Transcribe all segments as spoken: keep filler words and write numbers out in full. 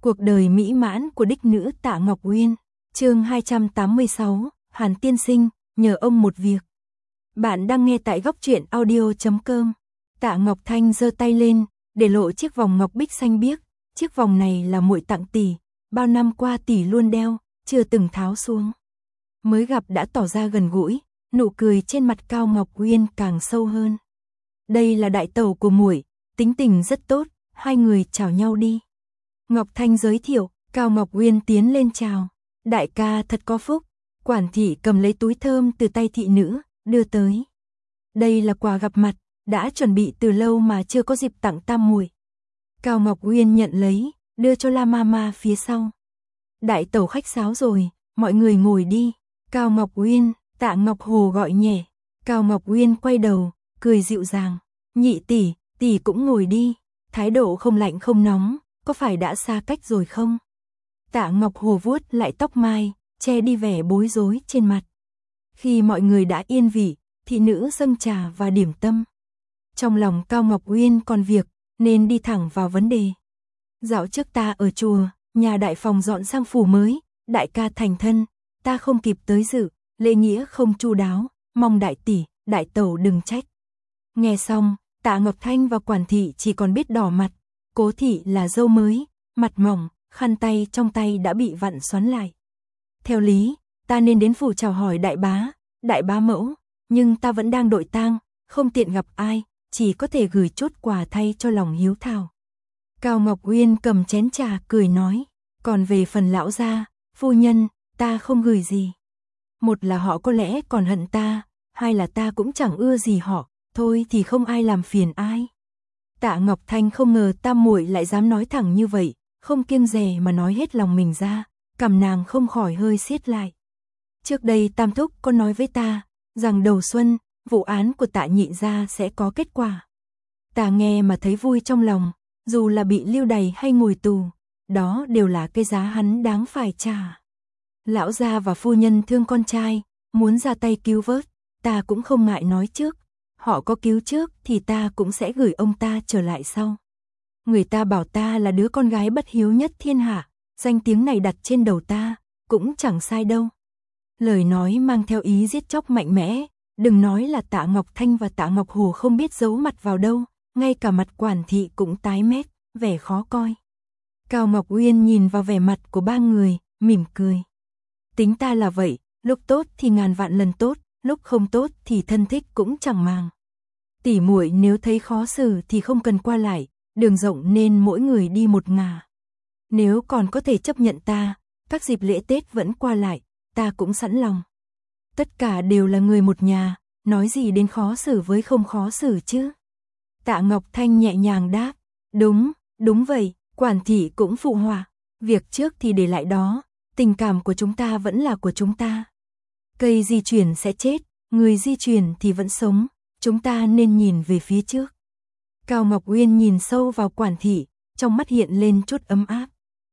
Cuộc đời mỹ mãn của đích nữ Tạ Ngọc Uyên, chương hai trăm tám mươi sáu, Hàn tiên sinh, nhờ ông một việc. Bạn đang nghe tại góc truyện audio chấm com. Tạ Ngọc Thanh giơ tay lên, để lộ chiếc vòng ngọc bích xanh biếc, chiếc vòng này là muội tặng tỷ, bao năm qua tỷ luôn đeo, chưa từng tháo xuống. Mới gặp đã tỏ ra gần gũi, nụ cười trên mặt Cao Ngọc Uyên càng sâu hơn. Đây là đại tẩu của muội, tính tình rất tốt, hai người chào nhau đi. Ngọc Thanh giới thiệu, Cao Ngọc Uyên tiến lên chào. Đại ca thật có phúc. Quản thị cầm lấy túi thơm từ tay thị nữ, đưa tới. Đây là quà gặp mặt, đã chuẩn bị từ lâu mà chưa có dịp tặng tam muội. Cao Ngọc Uyên nhận lấy, đưa cho La Mama phía sau. Đại tẩu khách sáo rồi, mọi người ngồi đi. Cao Ngọc Uyên, Tạ Ngọc Hồ gọi nhẹ. Cao Ngọc Uyên quay đầu, cười dịu dàng. Nhị tỷ, tỷ cũng ngồi đi. Thái độ không lạnh không nóng, có phải đã xa cách rồi không? Tạ Ngọc Hồ vuốt lại tóc mai, che đi vẻ bối rối trên mặt. Khi mọi người đã yên vị, thị nữ dâng trà và điểm tâm. Trong lòng Cao Ngọc Uyên còn việc, nên đi thẳng vào vấn đề. Dạo trước ta ở chùa, nhà đại phòng dọn sang phủ mới, đại ca thành thân, ta không kịp tới dự, lễ nghĩa không chu đáo, mong đại tỷ, đại tẩu đừng trách. Nghe xong, Tạ Ngọc Thanh và quản thị chỉ còn biết đỏ mặt. Cố thị là dâu mới, mặt mỏng, khăn tay trong tay đã bị vặn xoắn lại. Theo lý, ta nên đến phủ chào hỏi đại bá, đại bá mẫu, nhưng ta vẫn đang đội tang, không tiện gặp ai, chỉ có thể gửi chút quà thay cho lòng hiếu thảo. Cao Ngọc Uyên cầm chén trà cười nói, còn về phần lão gia, phu nhân, ta không gửi gì. Một là họ có lẽ còn hận ta, hai là ta cũng chẳng ưa gì họ, thôi thì không ai làm phiền ai. Tạ Ngọc Thanh không ngờ tam muội lại dám nói thẳng như vậy, không kiêng dè mà nói hết lòng mình ra, cằm nàng không khỏi hơi siết lại. Trước đây tam thúc có nói với ta, rằng đầu xuân, vụ án của Tạ nhị gia sẽ có kết quả. Ta nghe mà thấy vui trong lòng, dù là bị lưu đày hay ngồi tù, đó đều là cái giá hắn đáng phải trả. Lão gia và phu nhân thương con trai, muốn ra tay cứu vớt, ta cũng không ngại nói trước. Họ có cứu trước thì ta cũng sẽ gửi ông ta trở lại sau. Người ta bảo ta là đứa con gái bất hiếu nhất thiên hạ, danh tiếng này đặt trên đầu ta, cũng chẳng sai đâu. Lời nói mang theo ý giết chóc mạnh mẽ, đừng nói là Tạ Ngọc Thanh và Tạ Ngọc Hồ không biết giấu mặt vào đâu, ngay cả mặt quản thị cũng tái mét, vẻ khó coi. Cao Ngọc Uyên nhìn vào vẻ mặt của ba người, mỉm cười. Tính ta là vậy, lúc tốt thì ngàn vạn lần tốt, lúc không tốt thì thân thích cũng chẳng màng. Tỷ muội nếu thấy khó xử thì không cần qua lại, đường rộng nên mỗi người đi một ngả. Nếu còn có thể chấp nhận ta, các dịp lễ Tết vẫn qua lại, ta cũng sẵn lòng. Tất cả đều là người một nhà, nói gì đến khó xử với không khó xử chứ. Tạ Ngọc Thanh nhẹ nhàng đáp, đúng, đúng vậy, quản thị cũng phụ họa, việc trước thì để lại đó, tình cảm của chúng ta vẫn là của chúng ta. Cây di chuyển sẽ chết, người di chuyển thì vẫn sống, chúng ta nên nhìn về phía trước. Cao Ngọc Uyên nhìn sâu vào quản thị, trong mắt hiện lên chút ấm áp.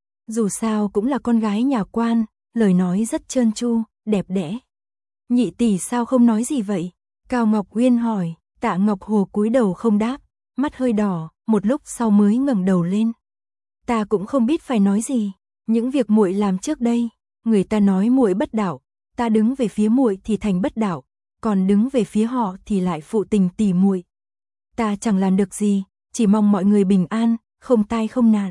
Dù sao cũng là con gái nhà quan, lời nói rất trơn tru, đẹp đẽ. Nhị tỷ sao không nói gì vậy? Cao Ngọc Uyên hỏi, Tạ Ngọc Hồ cúi đầu không đáp, mắt hơi đỏ, một lúc sau mới ngẩng đầu lên. Ta cũng không biết phải nói gì, những việc muội làm trước đây, người ta nói muội bất đạo. Ta đứng về phía muội thì thành bất đạo, còn đứng về phía họ thì lại phụ tình tỷ muội. Ta chẳng làm được gì, chỉ mong mọi người bình an, không tai không nạn.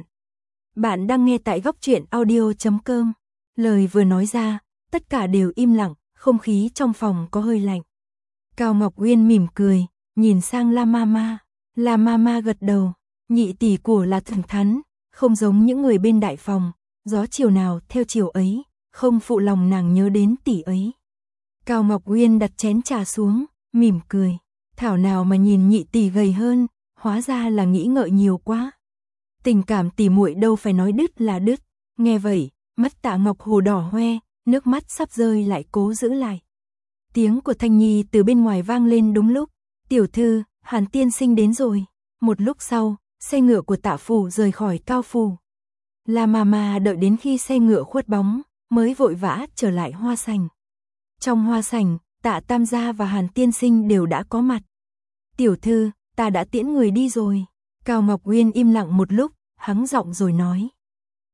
Bạn đang nghe tại góc truyện audio chấm com. Lời vừa nói ra, tất cả đều im lặng, không khí trong phòng có hơi lạnh. Cao Ngọc Uyên mỉm cười, nhìn sang La Mama. La Mama gật đầu, nhị tỷ của là thẳng thắn, không giống những người bên đại phòng, gió chiều nào theo chiều ấy. Không phụ lòng nàng nhớ đến tỷ ấy. Cao Ngọc Uyên đặt chén trà xuống, mỉm cười. Thảo nào mà nhìn nhị tỷ gầy hơn, hóa ra là nghĩ ngợi nhiều quá. Tình cảm tỷ muội đâu phải nói đứt là đứt. Nghe vậy, mắt Tạ Ngọc Hồ đỏ hoe, nước mắt sắp rơi lại cố giữ lại. Tiếng của Thanh Nhi từ bên ngoài vang lên đúng lúc. Tiểu thư, Hàn tiên sinh đến rồi. Một lúc sau, xe ngựa của Tạ phủ rời khỏi Cao phủ. La Mama đợi đến khi xe ngựa khuất bóng, mới vội vã trở lại hoa sảnh. Trong hoa sảnh, Tạ tam gia và Hàn tiên sinh đều đã có mặt. Tiểu thư, ta đã tiễn người đi rồi. Cao Ngọc Uyên im lặng một lúc, hắng giọng rồi nói.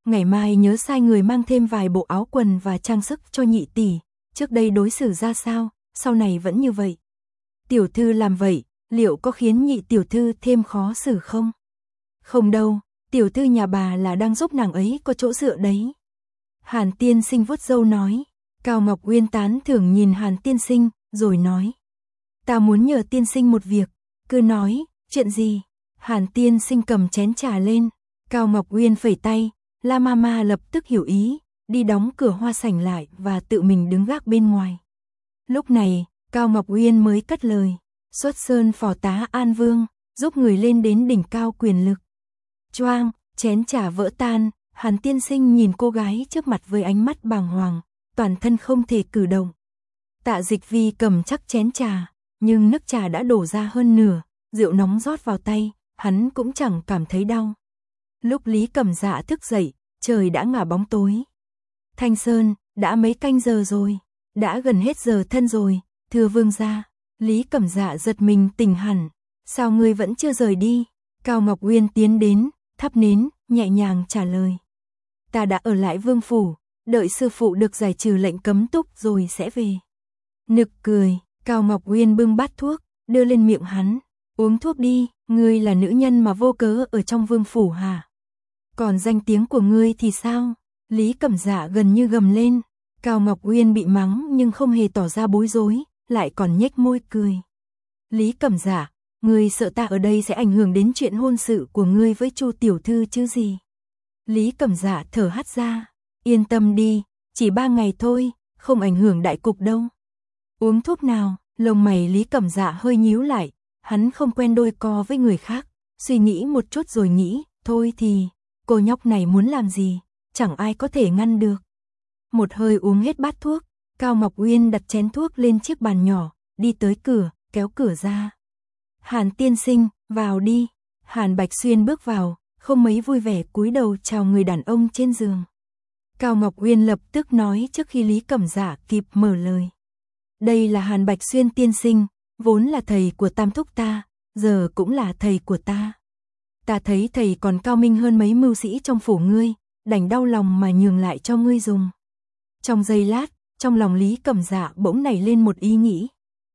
ngày mai nhớ sai người mang thêm vài bộ áo quần và trang sức cho nhị tỷ, trước đây đối xử ra sao, sau này vẫn như vậy. Tiểu thư làm vậy, liệu có khiến nhị tiểu thư thêm khó xử không? Không đâu, tiểu thư nhà bà là đang giúp nàng ấy có chỗ dựa đấy. Hàn tiên sinh vuốt râu nói. Cao Ngọc Uyên tán thưởng nhìn Hàn tiên sinh, rồi nói. Ta muốn nhờ tiên sinh một việc, cứ nói, chuyện gì? Hàn tiên sinh cầm chén trà lên, Cao Ngọc Uyên phẩy tay, La Mama lập tức hiểu ý, đi đóng cửa hoa sảnh lại và tự mình đứng gác bên ngoài. Lúc này, Cao Ngọc Uyên mới cất lời, xuất sơn phò tá An Vương, giúp người lên đến đỉnh cao quyền lực. Choang, chén trà vỡ tan, Hàn tiên sinh nhìn cô gái trước mặt với ánh mắt bàng hoàng, toàn thân không thể cử động. Tạ Dịch Vi cầm chắc chén trà, nhưng nước trà đã đổ ra hơn nửa, rượu nóng rót vào tay, hắn cũng chẳng cảm thấy đau. Lúc Lý Cẩm Dạ thức dậy, trời đã ngả bóng tối. Thanh Sơn, đã mấy canh giờ rồi, đã gần hết giờ thân rồi, thưa vương gia. Lý Cẩm Dạ giật mình tỉnh hẳn, sao ngươi vẫn chưa rời đi? Cao Ngọc Uyên tiến đến, thắp nến, nhẹ nhàng trả lời. Ta đã ở lại vương phủ, đợi sư phụ được giải trừ lệnh cấm túc rồi sẽ về. Nực cười, Cao Ngọc Uyên bưng bát thuốc, đưa lên miệng hắn. Uống thuốc đi, ngươi là nữ nhân mà vô cớ ở trong vương phủ hả? Còn danh tiếng của ngươi thì sao? Lý Cẩm Dạ gần như gầm lên. Cao Ngọc Uyên bị mắng nhưng không hề tỏ ra bối rối, lại còn nhếch môi cười. Lý Cẩm Dạ, ngươi sợ ta ở đây sẽ ảnh hưởng đến chuyện hôn sự của ngươi với Chu tiểu thư chứ gì? Lý Cẩm Dạ thở hắt ra. Yên tâm đi, chỉ ba ngày thôi, không ảnh hưởng đại cục đâu. Uống thuốc nào? Lông mày Lý Cẩm Dạ hơi nhíu lại, hắn không quen đôi co với người khác, suy nghĩ một chút rồi nghĩ, thôi thì, cô nhóc này muốn làm gì, chẳng ai có thể ngăn được. Một hơi uống hết bát thuốc, Cao Ngọc Uyên đặt chén thuốc lên chiếc bàn nhỏ, đi tới cửa, kéo cửa ra. Hàn tiên sinh, vào đi. Hàn Bạch Xuyên bước vào, không mấy vui vẻ cúi đầu chào người đàn ông trên giường. Cao Ngọc Uyên lập tức nói trước khi Lý Cẩm Dạ kịp mở lời. Đây là Hàn Bạch Xuyên tiên sinh, vốn là thầy của Tam thúc ta, giờ cũng là thầy của ta. Ta thấy thầy còn cao minh hơn mấy mưu sĩ trong phủ ngươi, đành đau lòng mà nhường lại cho ngươi dùng. Trong giây lát, trong lòng Lý Cẩm Dạ bỗng nảy lên một ý nghĩ.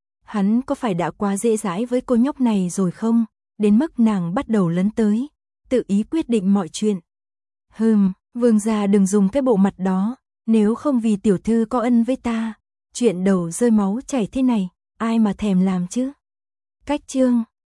Hắn có phải đã quá dễ dãi với cô nhóc này rồi không, đến mức nàng bắt đầu lấn tới, tự ý quyết định mọi chuyện. Hừm, vương gia đừng dùng cái bộ mặt đó, nếu không vì tiểu thư có ân với ta, chuyện đầu rơi máu chảy thế này, ai mà thèm làm chứ. Cách chương